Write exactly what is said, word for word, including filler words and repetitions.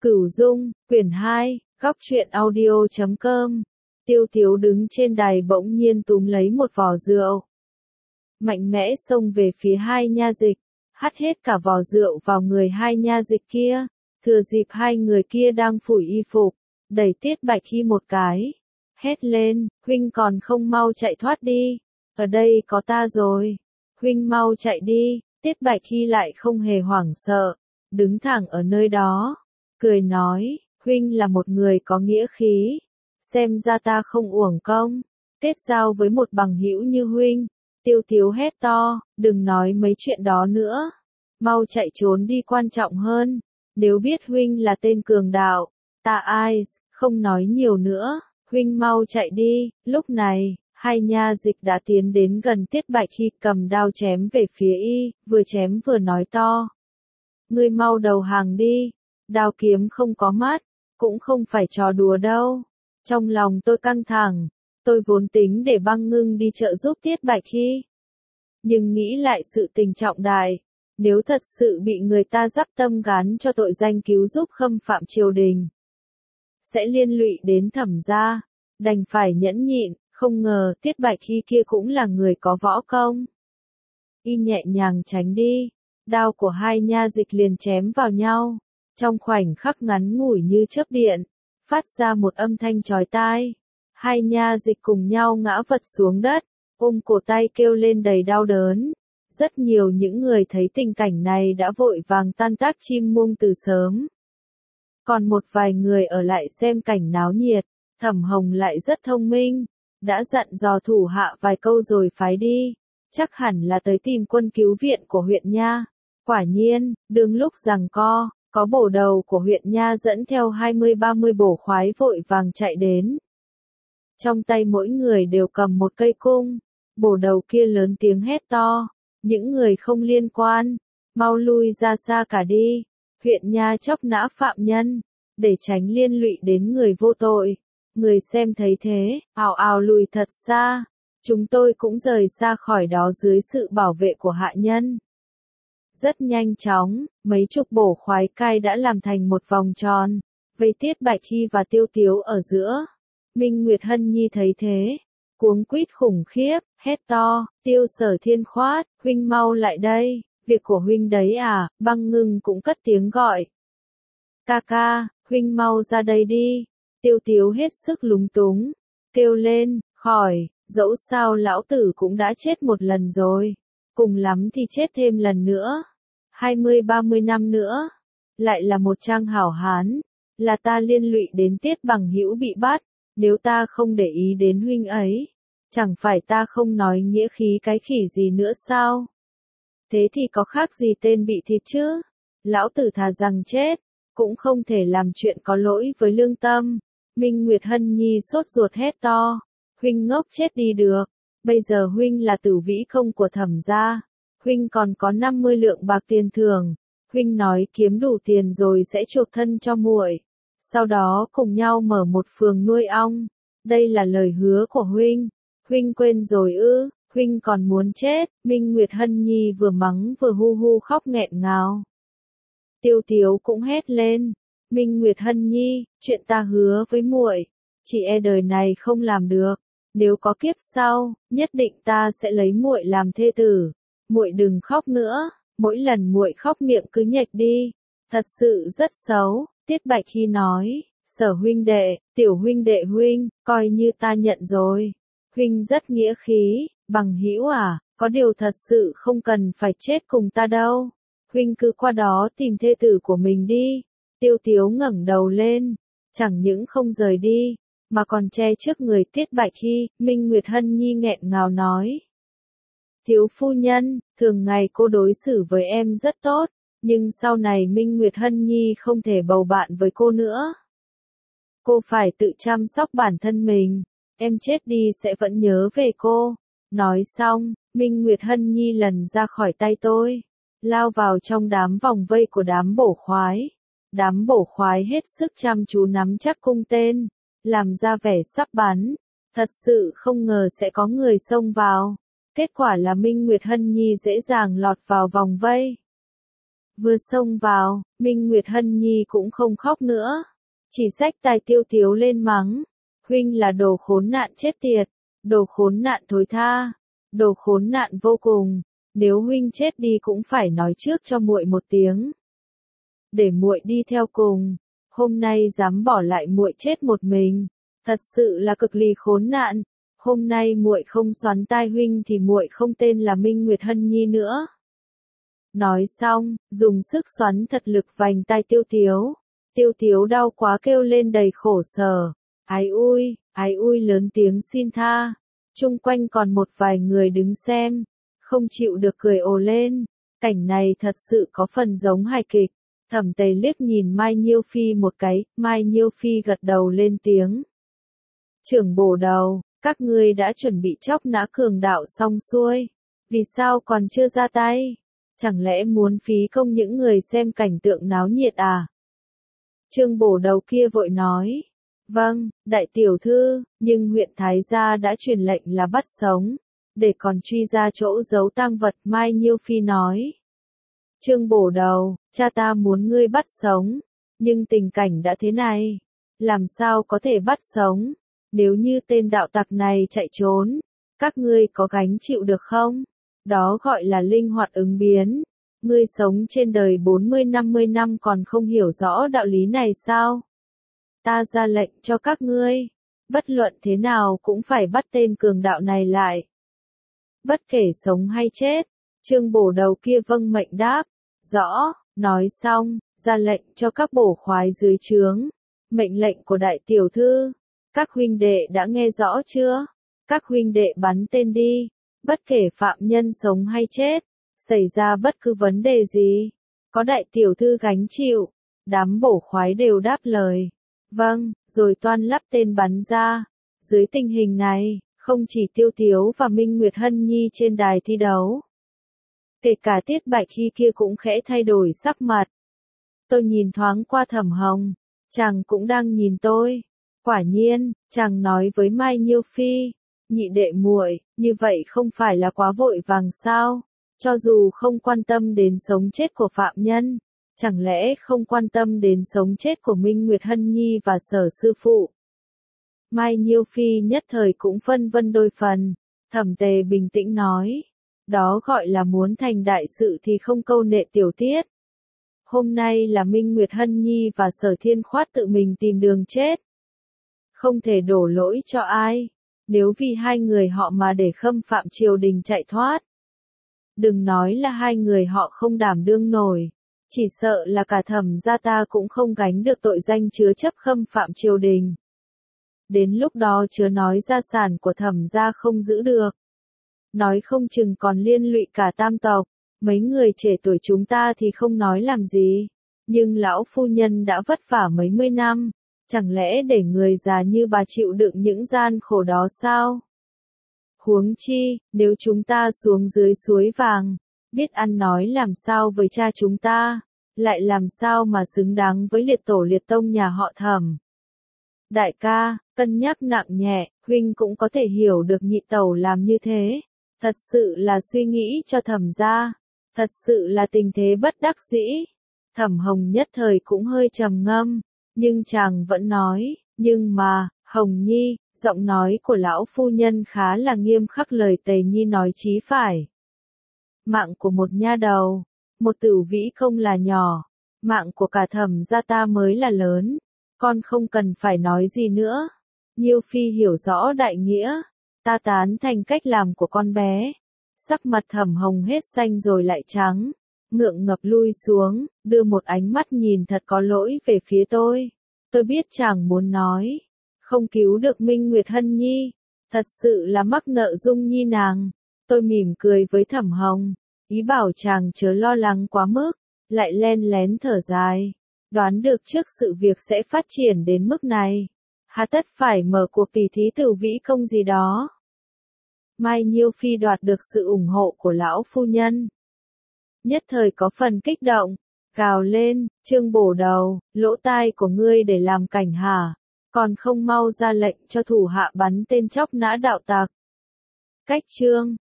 Cửu Dung, quyển hai, góc truyện audio chấm com. Tiêu Tiếu đứng trên đài bỗng nhiên túm lấy một vò rượu. Mạnh mẽ xông về phía hai nha dịch, hắt hết cả vò rượu vào người hai nha dịch kia, thừa dịp hai người kia đang phủi y phục, đẩy Tiết Bạch Hy một cái. Hét lên, huynh còn không mau chạy thoát đi, ở đây có ta rồi, huynh mau chạy đi. Tiết Bạch Hy lại không hề hoảng sợ, đứng thẳng ở nơi đó, cười nói, huynh là một người có nghĩa khí, xem ra ta không uổng công, kết giao với một bằng hữu như huynh. Tiêu Tiếu hét to, đừng nói mấy chuyện đó nữa, mau chạy trốn đi quan trọng hơn, nếu biết huynh là tên cường đạo, ta ai, không nói nhiều nữa, huynh mau chạy đi. Lúc này, hai nha dịch đã tiến đến gần Tiết Bạch Hy, cầm đao chém về phía y, vừa chém vừa nói to. Ngươi mau đầu hàng đi, đao kiếm không có mắt, cũng không phải trò đùa đâu. Trong lòng tôi căng thẳng, tôi vốn tính để Băng Ngưng đi trợ giúp Tiết Bạch Hy. Nhưng nghĩ lại sự tình trọng đại, nếu thật sự bị người ta dắp tâm gán cho tội danh cứu giúp khâm phạm triều đình, sẽ liên lụy đến Thẩm gia, đành phải nhẫn nhịn. Không ngờ Tiết Bạch Hy kia cũng là người có võ công. Y nhẹ nhàng tránh đi, đao của hai nha dịch liền chém vào nhau, trong khoảnh khắc ngắn ngủi như chớp điện, phát ra một âm thanh chói tai. Hai nha dịch cùng nhau ngã vật xuống đất, ôm cổ tay kêu lên đầy đau đớn. Rất nhiều những người thấy tình cảnh này đã vội vàng tan tác chim muông từ sớm. Còn một vài người ở lại xem cảnh náo nhiệt. Thẩm Hồng lại rất thông minh, đã dặn dò thủ hạ vài câu rồi phái đi, chắc hẳn là tới tìm quân cứu viện của huyện Nha. Quả nhiên, đương lúc giằng co, có bổ đầu của huyện Nha dẫn theo hai mươi ba mươi bổ khoái vội vàng chạy đến. Trong tay mỗi người đều cầm một cây cung, bổ đầu kia lớn tiếng hét to, những người không liên quan, mau lui ra xa cả đi, huyện Nha chóc nã phạm nhân, để tránh liên lụy đến người vô tội. Người xem thấy thế, ào ào lùi thật xa, chúng tôi cũng rời xa khỏi đó dưới sự bảo vệ của hạ nhân. Rất nhanh chóng, mấy chục bổ khoái cai đã làm thành một vòng tròn, vây Tiết Bạch Hy và Tiêu Tiếu ở giữa. Minh Nguyệt Hân Nhi thấy thế, cuống quýt khủng khiếp, hét to, Tiêu Sở Thiên Khoát, huynh mau lại đây, việc của huynh đấy à. Băng Ngưng cũng cất tiếng gọi. Ca ca, huynh mau ra đây đi. Tiêu Tiếu hết sức lúng túng, kêu lên, khỏi, dẫu sao lão tử cũng đã chết một lần rồi, cùng lắm thì chết thêm lần nữa, hai mươi ba mươi năm nữa, lại là một trang hảo hán, là ta liên lụy đến Tiết bằng hữu bị bắt, nếu ta không để ý đến huynh ấy, chẳng phải ta không nói nghĩa khí cái khỉ gì nữa sao? Thế thì có khác gì tên bị thịt chứ? Lão tử thà rằng chết, cũng không thể làm chuyện có lỗi với lương tâm. Minh Nguyệt Hân Nhi sốt ruột hét to, huynh ngốc chết đi được, bây giờ huynh là tử vĩ công của Thẩm gia, huynh còn có năm mươi lượng bạc tiền thưởng, huynh nói kiếm đủ tiền rồi sẽ chuộc thân cho muội, sau đó cùng nhau mở một phường nuôi ong, đây là lời hứa của huynh, huynh quên rồi ư? Huynh còn muốn chết. Minh Nguyệt Hân Nhi vừa mắng vừa hu hu khóc nghẹn ngào. Tiêu Tiếu cũng hét lên, Minh Nguyệt Hân Nhi, chuyện ta hứa với muội, chỉ e đời này không làm được, nếu có kiếp sau, nhất định ta sẽ lấy muội làm thê tử. Muội đừng khóc nữa, mỗi lần muội khóc miệng cứ nhếch đi, thật sự rất xấu. Tiết Bạch Hy nói, Sở huynh đệ, tiểu huynh đệ huynh, coi như ta nhận rồi. Huynh rất nghĩa khí, bằng hữu à, có điều thật sự không cần phải chết cùng ta đâu. Huynh cứ qua đó tìm thê tử của mình đi. Tiêu Tiếu ngẩng đầu lên, chẳng những không rời đi, mà còn che trước người Tiết Bạch Hy. Minh Nguyệt Hân Nhi nghẹn ngào nói. Thiếu phu nhân, thường ngày cô đối xử với em rất tốt, nhưng sau này Minh Nguyệt Hân Nhi không thể bầu bạn với cô nữa. Cô phải tự chăm sóc bản thân mình, em chết đi sẽ vẫn nhớ về cô. Nói xong, Minh Nguyệt Hân Nhi lần ra khỏi tay tôi, lao vào trong đám vòng vây của đám bổ khoái. Đám bổ khoái hết sức chăm chú nắm chắc cung tên, làm ra vẻ sắp bắn, thật sự không ngờ sẽ có người xông vào. Kết quả là Minh Nguyệt Hân Nhi dễ dàng lọt vào vòng vây. Vừa xông vào, Minh Nguyệt Hân Nhi cũng không khóc nữa. Chỉ xách tai Tiêu Tiếu lên mắng. Huynh là đồ khốn nạn chết tiệt, đồ khốn nạn thối tha, đồ khốn nạn vô cùng. Nếu huynh chết đi cũng phải nói trước cho muội một tiếng. Để muội đi theo cùng, hôm nay dám bỏ lại muội chết một mình, thật sự là cực lì khốn nạn. Hôm nay muội không xoắn tai huynh thì muội không tên là Minh Nguyệt Hân Nhi nữa. Nói xong, dùng sức xoắn thật lực vành tai Tiêu Tiếu. Tiêu Tiếu đau quá kêu lên đầy khổ sở. Ái ui, ái ui lớn tiếng xin tha. Chung quanh còn một vài người đứng xem, không chịu được cười ồ lên. Cảnh này thật sự có phần giống hài kịch. Thẩm Tề liếc nhìn Mai Nhiêu Phi một cái, Mai Nhiêu Phi gật đầu lên tiếng. Trưởng bổ đầu, các ngươi đã chuẩn bị chóc nã cường đạo xong xuôi. Vì sao còn chưa ra tay? Chẳng lẽ muốn phí công những người xem cảnh tượng náo nhiệt à? Trương bổ đầu kia vội nói. Vâng, đại tiểu thư, nhưng huyện Thái Gia đã truyền lệnh là bắt sống, để còn truy ra chỗ giấu tang vật. Mai Nhiêu Phi nói. Trương bổ đầu, cha ta muốn ngươi bắt sống, nhưng tình cảnh đã thế này, làm sao có thể bắt sống? Nếu như tên đạo tặc này chạy trốn, các ngươi có gánh chịu được không? Đó gọi là linh hoạt ứng biến. Ngươi sống trên đời bốn mươi năm mươi năm còn không hiểu rõ đạo lý này sao? Ta ra lệnh cho các ngươi, bất luận thế nào cũng phải bắt tên cường đạo này lại. Bất kể sống hay chết, Trương bổ đầu kia vâng mệnh đáp. Rõ, nói xong, ra lệnh cho các bổ khoái dưới trướng. Mệnh lệnh của đại tiểu thư, các huynh đệ đã nghe rõ chưa? Các huynh đệ bắn tên đi, bất kể phạm nhân sống hay chết, xảy ra bất cứ vấn đề gì, có đại tiểu thư gánh chịu. Đám bổ khoái đều đáp lời. Vâng, rồi toan lắp tên bắn ra. Dưới tình hình này, không chỉ Tiêu Tiếu và Minh Nguyệt Hân Nhi trên đài thi đấu, kể cả Tiết Bạch khi kia cũng khẽ thay đổi sắc mặt. Tôi nhìn thoáng qua Thẩm Hồng, chàng cũng đang nhìn tôi. Quả nhiên, chàng nói với Mai Nhiêu Phi, nhị đệ muội, như vậy không phải là quá vội vàng sao? Cho dù không quan tâm đến sống chết của phạm nhân, chẳng lẽ không quan tâm đến sống chết của Minh Nguyệt Hân Nhi và Sở sư phụ? Mai Nhiêu Phi nhất thời cũng phân vân đôi phần. Thẩm Tề bình tĩnh nói. Đó gọi là muốn thành đại sự thì không câu nệ tiểu tiết. Hôm nay là Minh Nguyệt Hân Nhi và Sở Thiên Khoát tự mình tìm đường chết. Không thể đổ lỗi cho ai. Nếu vì hai người họ mà để Khâm Phạm triều đình chạy thoát, đừng nói là hai người họ không đảm đương nổi, chỉ sợ là cả Thẩm gia ta cũng không gánh được tội danh chứa chấp Khâm Phạm triều đình. Đến lúc đó chớ nói gia sản của Thẩm gia không giữ được, nói không chừng còn liên lụy cả tam tộc. Mấy người trẻ tuổi chúng ta thì không nói làm gì, nhưng lão phu nhân đã vất vả mấy mươi năm, chẳng lẽ để người già như bà chịu đựng những gian khổ đó sao? Huống chi, nếu chúng ta xuống dưới suối vàng, biết ăn nói làm sao với cha chúng ta, lại làm sao mà xứng đáng với liệt tổ liệt tông nhà họ Thẩm. Đại ca, cân nhắc nặng nhẹ, huynh cũng có thể hiểu được nhị tẩu làm như thế. Thật sự là suy nghĩ cho Thẩm gia, thật sự là tình thế bất đắc dĩ. Thẩm Hồng nhất thời cũng hơi trầm ngâm, nhưng chàng vẫn nói, nhưng mà, Hồng Nhi, giọng nói của lão phu nhân khá là nghiêm khắc, lời Tề Nhi nói chí phải. Mạng của một nha đầu, một tử vĩ không là nhỏ, mạng của cả Thẩm gia ta mới là lớn, con không cần phải nói gì nữa. Nhiêu Phi hiểu rõ đại nghĩa, ta tán thành cách làm của con bé. Sắc mặt Thẩm Hồng hết xanh rồi lại trắng, ngượng ngập lui xuống, đưa một ánh mắt nhìn thật có lỗi về phía tôi. Tôi biết chàng muốn nói, không cứu được Minh Nguyệt Hân Nhi, thật sự là mắc nợ Dung Nhi nàng. Tôi mỉm cười với Thẩm Hồng, ý bảo chàng chớ lo lắng quá mức, lại len lén thở dài. Đoán được trước sự việc sẽ phát triển đến mức này, hà tất phải mở cuộc tỷ thí tử vĩ công gì đó. Mai Nhiêu Phi đoạt được sự ủng hộ của lão phu nhân, nhất thời có phần kích động, gào lên, Trương bổ đầu, lỗ tai của ngươi để làm cảnh hả? Còn không mau ra lệnh cho thủ hạ bắn tên chóc nã đạo tặc. Cách Trương,